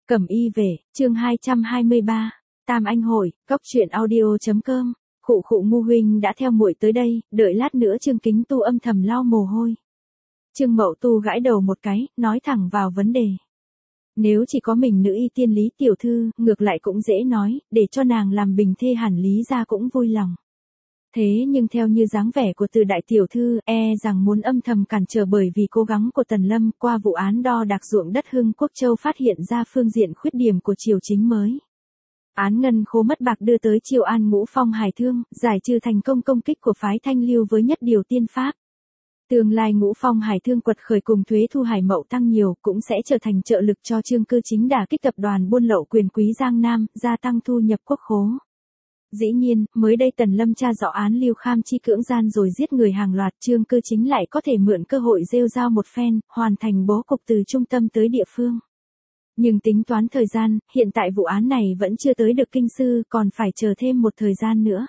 Cẩm y về, chương 223, Tam Anh hội, góc truyện audio.com. Khụ khụ Ngu huynh đã theo muội tới đây, đợi lát nữa Trương Kính Tu âm thầm lau mồ hôi. Trương Mậu Tu gãi đầu một cái, nói thẳng vào vấn đề. Nếu chỉ có mình nữ y tiên Lý tiểu thư, ngược lại cũng dễ nói, để cho nàng làm bình thê hẳn Lý gia cũng vui lòng. Thế nhưng theo như dáng vẻ của Từ đại tiểu thư, rằng muốn âm thầm cản trở bởi vì cố gắng của Tần Lâm qua vụ án đo đạc ruộng đất Hưng Quốc Châu phát hiện ra phương diện khuyết điểm của triều chính mới. Án ngân khố mất bạc đưa tới Triều An Ngũ Phong Hải Thương, giải trừ thành công công kích của phái Thanh Lưu với nhất điều tiên pháp. Tương lai Ngũ Phong Hải Thương quật khởi cùng thuế thu hải mậu tăng nhiều, cũng sẽ trở thành trợ lực cho Trương Cư Chính đả kích tập đoàn buôn lậu quyền quý Giang Nam, gia tăng thu nhập quốc khố. Dĩ nhiên, mới đây Tần Lâm tra rõ án Lưu Kham Chi cưỡng gian rồi giết người hàng loạt, Trương Cư Chính lại có thể mượn cơ hội rêu rao một phen, hoàn thành bố cục từ trung tâm tới địa phương. Nhưng tính toán thời gian, hiện tại vụ án này vẫn chưa tới được kinh sư, còn phải chờ thêm một thời gian nữa.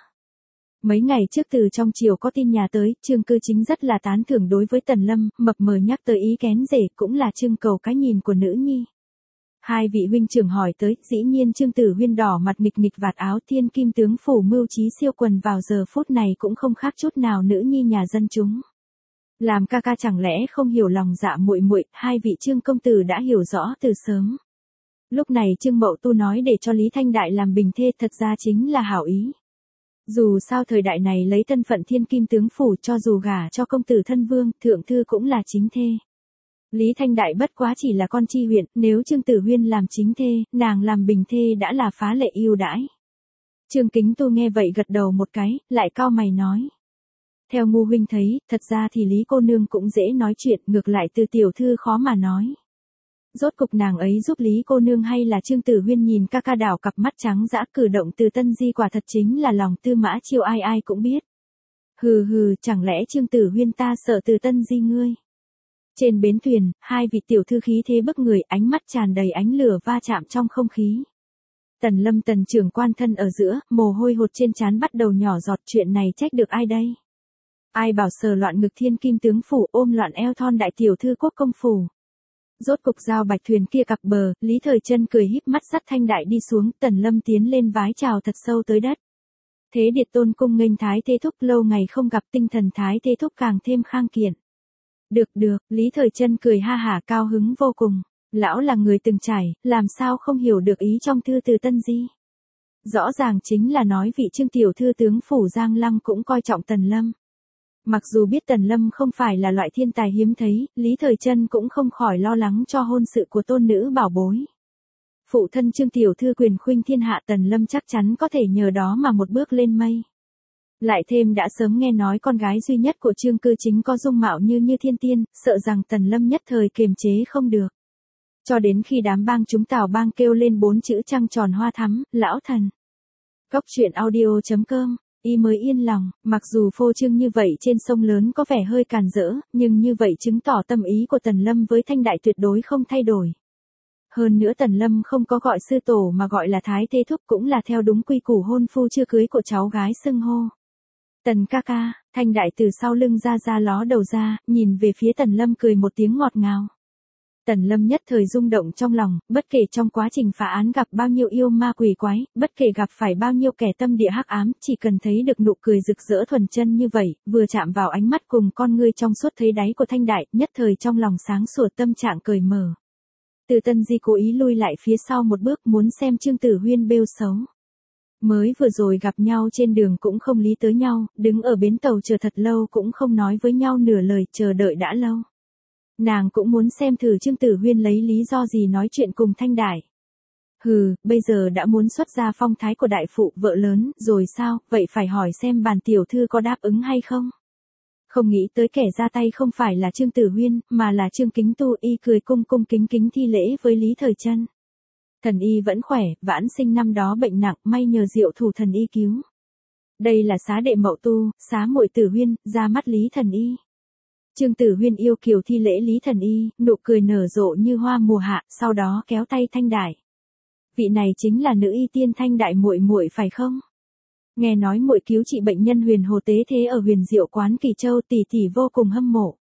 Mấy ngày trước từ trong triều có tin nhà tới, Trương Cư Chính rất là tán thưởng đối với Tần Lâm, mập mờ nhắc tới ý kén rể, cũng là trưng cầu cái nhìn của nữ nhi. Hai vị huynh trưởng hỏi tới, dĩ nhiên Trương Tử Huyên đỏ mặt nghịch nghịch vạt áo thiên kim tướng phủ mưu trí siêu quần vào giờ phút này cũng không khác chút nào nữ nhi nhà dân chúng. Làm ca ca chẳng lẽ không hiểu lòng dạ muội muội, hai vị Trương công tử đã hiểu rõ từ sớm. Lúc này Trương Mậu Tu nói để cho Lý Thanh Đại làm bình thê thật ra chính là hảo ý. Dù sao thời đại này lấy thân phận thiên kim tướng phủ cho dù gả cho công tử thân vương, thượng thư cũng là chính thê. Lý Thanh Đại bất quá chỉ là con chi huyện, nếu Trương Tử Huyên làm chính thê, nàng làm bình thê đã là phá lệ ưu đãi. Trương Kính Tu nghe vậy gật đầu một cái, lại cau mày nói. Theo Ngu huynh thấy, thật ra thì Lý cô nương cũng dễ nói chuyện, ngược lại Từ tiểu thư khó mà nói. Rốt cục nàng ấy giúp Lý cô nương hay là Trương Tử Huyên nhìn ca ca đảo cặp mắt trắng dã, cử động Từ Tân Di quả thật chính là lòng Tư Mã Chiêu ai ai cũng biết. Hừ hừ, chẳng lẽ Trương Tử Huyên ta sợ Từ Tân Di ngươi? Trên bến thuyền, hai vị tiểu thư khí thế bức người, ánh mắt tràn đầy ánh lửa va chạm trong không khí. Tần Lâm Tần trưởng quan thân ở giữa, mồ hôi hột trên trán bắt đầu nhỏ giọt, chuyện này trách được ai đây? Ai bảo sờ loạn ngực thiên kim tướng phủ, ôm loạn eo thon đại tiểu thư quốc công phủ. Rốt cục giao bạch thuyền kia cặp bờ, Lý Thời Trân cười híp mắt dắt Thanh Đại đi xuống, Tần Lâm tiến lên vái chào thật sâu tới đất. Thế Điệt Tôn cung nghênh Thái Thế Thúc, lâu ngày không gặp, tinh thần Thái Thế Thúc càng thêm khang kiện. Được, Lý Thời Trân cười ha hả cao hứng vô cùng. Lão là người từng trải, làm sao không hiểu được ý trong thư từ Tân Di. Rõ ràng chính là nói vị Trương tiểu thư tướng phủ Giang Lăng cũng coi trọng Tần Lâm. Mặc dù biết Tần Lâm không phải là loại thiên tài hiếm thấy, Lý Thời Trân cũng không khỏi lo lắng cho hôn sự của tôn nữ bảo bối. Phụ thân Trương tiểu thư quyền khuynh thiên hạ, Tần Lâm chắc chắn có thể nhờ đó mà một bước lên mây. Lại thêm đã sớm nghe nói con gái duy nhất của Trương Cư Chính có dung mạo như thiên tiên, sợ rằng Tần Lâm nhất thời kiềm chế không được. Cho đến khi đám bang chúng Tào bang kêu lên 4 chữ trăng tròn hoa thắm, lão thần. Góc truyện audio.com, y mới yên lòng, mặc dù phô trương như vậy trên sông lớn có vẻ hơi càn rỡ, nhưng như vậy chứng tỏ tâm ý của Tần Lâm với Thanh Đại tuyệt đối không thay đổi. Hơn nữa Tần Lâm không có gọi sư tổ mà gọi là Thái Thế Thúc, cũng là theo đúng quy củ hôn phu chưa cưới của cháu gái xưng hô. Tần ca ca, Thanh Đại từ sau lưng ra ló đầu ra, nhìn về phía Tần Lâm cười một tiếng ngọt ngào. Tần Lâm nhất thời rung động trong lòng, bất kể trong quá trình phá án gặp bao nhiêu yêu ma quỷ quái, bất kể gặp phải bao nhiêu kẻ tâm địa hắc ám, chỉ cần thấy được nụ cười rực rỡ thuần chân như vậy, vừa chạm vào ánh mắt cùng con ngươi trong suốt thấy đáy của Thanh Đại, nhất thời trong lòng sáng sủa, tâm trạng cởi mở. Từ Tân Di cố ý lui lại phía sau một bước, muốn xem Trương Tử Huyên bêu xấu. Mới vừa rồi gặp nhau trên đường cũng không lý tới nhau, đứng ở bến tàu chờ thật lâu cũng không nói với nhau nửa lời, chờ đợi đã lâu. Nàng cũng muốn xem thử Trương Tử Huyên lấy lý do gì nói chuyện cùng Thanh Đại. Hừ, bây giờ đã muốn xuất ra phong thái của đại phụ vợ lớn, rồi sao, vậy phải hỏi xem bản tiểu thư có đáp ứng hay không. Không nghĩ tới kẻ ra tay không phải là Trương Tử Huyên, mà là Trương Kính Tu, y cười cung cung kính kính thi lễ với Lý Thời Trân. Thần y vẫn khỏe, vãn sinh năm đó bệnh nặng, may nhờ diệu thủ thần y cứu. Đây là xá đệ Mậu Tu, xá muội Tử Huyên, ra mắt Lý thần y. Trương Tử Huyên yêu kiều thi lễ Lý thần y, nụ cười nở rộ như hoa mùa hạ, sau đó kéo tay Thanh Đại. Vị này chính là nữ y tiên Thanh Đại muội muội phải không? Nghe nói muội cứu trị bệnh nhân Huyền Hồ Tế Thế ở Huyền Diệu quán Kỳ Châu, tỷ tỷ vô cùng hâm mộ.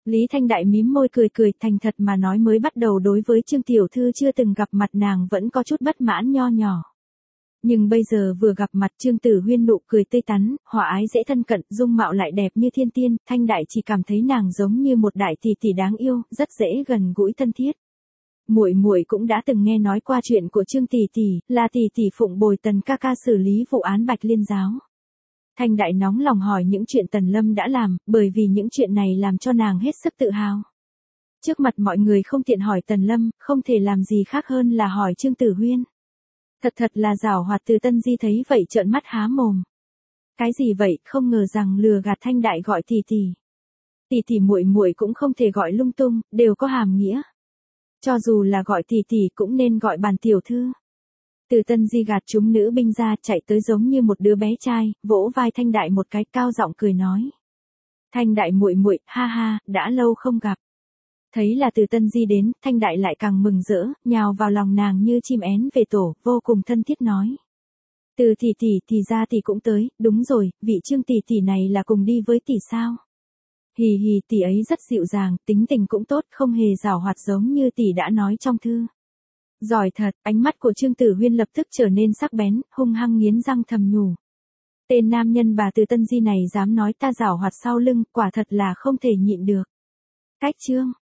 Lý Thanh Đại mím môi cười cười, thành thật mà nói mới bắt đầu đối với Trương tiểu thư chưa từng gặp mặt nàng vẫn có chút bất mãn nho nhỏ. Nhưng bây giờ vừa gặp mặt Trương Tử Huyên nụ cười tươi tắn, hòa ái dễ thân cận, dung mạo lại đẹp như thiên tiên, Thanh Đại chỉ cảm thấy nàng giống như một đại tỷ tỷ đáng yêu, rất dễ gần gũi thân thiết. Muội muội cũng đã từng nghe nói qua chuyện của Trương tỷ tỷ, là tỷ tỷ phụng bồi Tần ca ca xử lý vụ án Bạch Liên giáo. Thanh Đại nóng lòng hỏi những chuyện Tần Lâm đã làm, bởi vì những chuyện này làm cho nàng hết sức tự hào. Trước mặt mọi người không tiện hỏi Tần Lâm, không thể làm gì khác hơn là hỏi Trương Tử Huyên. Thật là giảo hoạt. Từ Tân Di thấy vậy trợn mắt há mồm. Cái gì vậy, không ngờ rằng lừa gạt Thanh Đại gọi tỷ tỷ. Tỷ tỷ muội muội cũng không thể gọi lung tung, đều có hàm nghĩa. Cho dù là gọi tỷ tỷ cũng nên gọi bản tiểu thư. Từ Tân Di gạt chúng nữ binh ra, chạy tới giống như một đứa bé trai, vỗ vai Thanh Đại một cái, cao giọng cười nói: "Thanh Đại muội muội, ha ha, đã lâu không gặp." Thấy là Từ Tân Di đến, Thanh Đại lại càng mừng rỡ, nhào vào lòng nàng như chim én về tổ, vô cùng thân thiết nói: "Từ tỷ tỷ, thì ra tỷ cũng tới, đúng rồi, vị Trương tỷ tỷ này là cùng đi với tỷ sao?" "Hì hì, tỷ ấy rất dịu dàng, tính tình cũng tốt, không hề giảo hoạt giống như tỷ đã nói trong thư." "Giỏi thật." Ánh mắt của Trương Tử Huyên lập tức trở nên sắc bén, hung hăng nghiến răng thầm nhủ: "Tên nam nhân bà Từ Tân Di này dám nói ta giảo hoạt sau lưng, quả thật là không thể nhịn được." Cách chương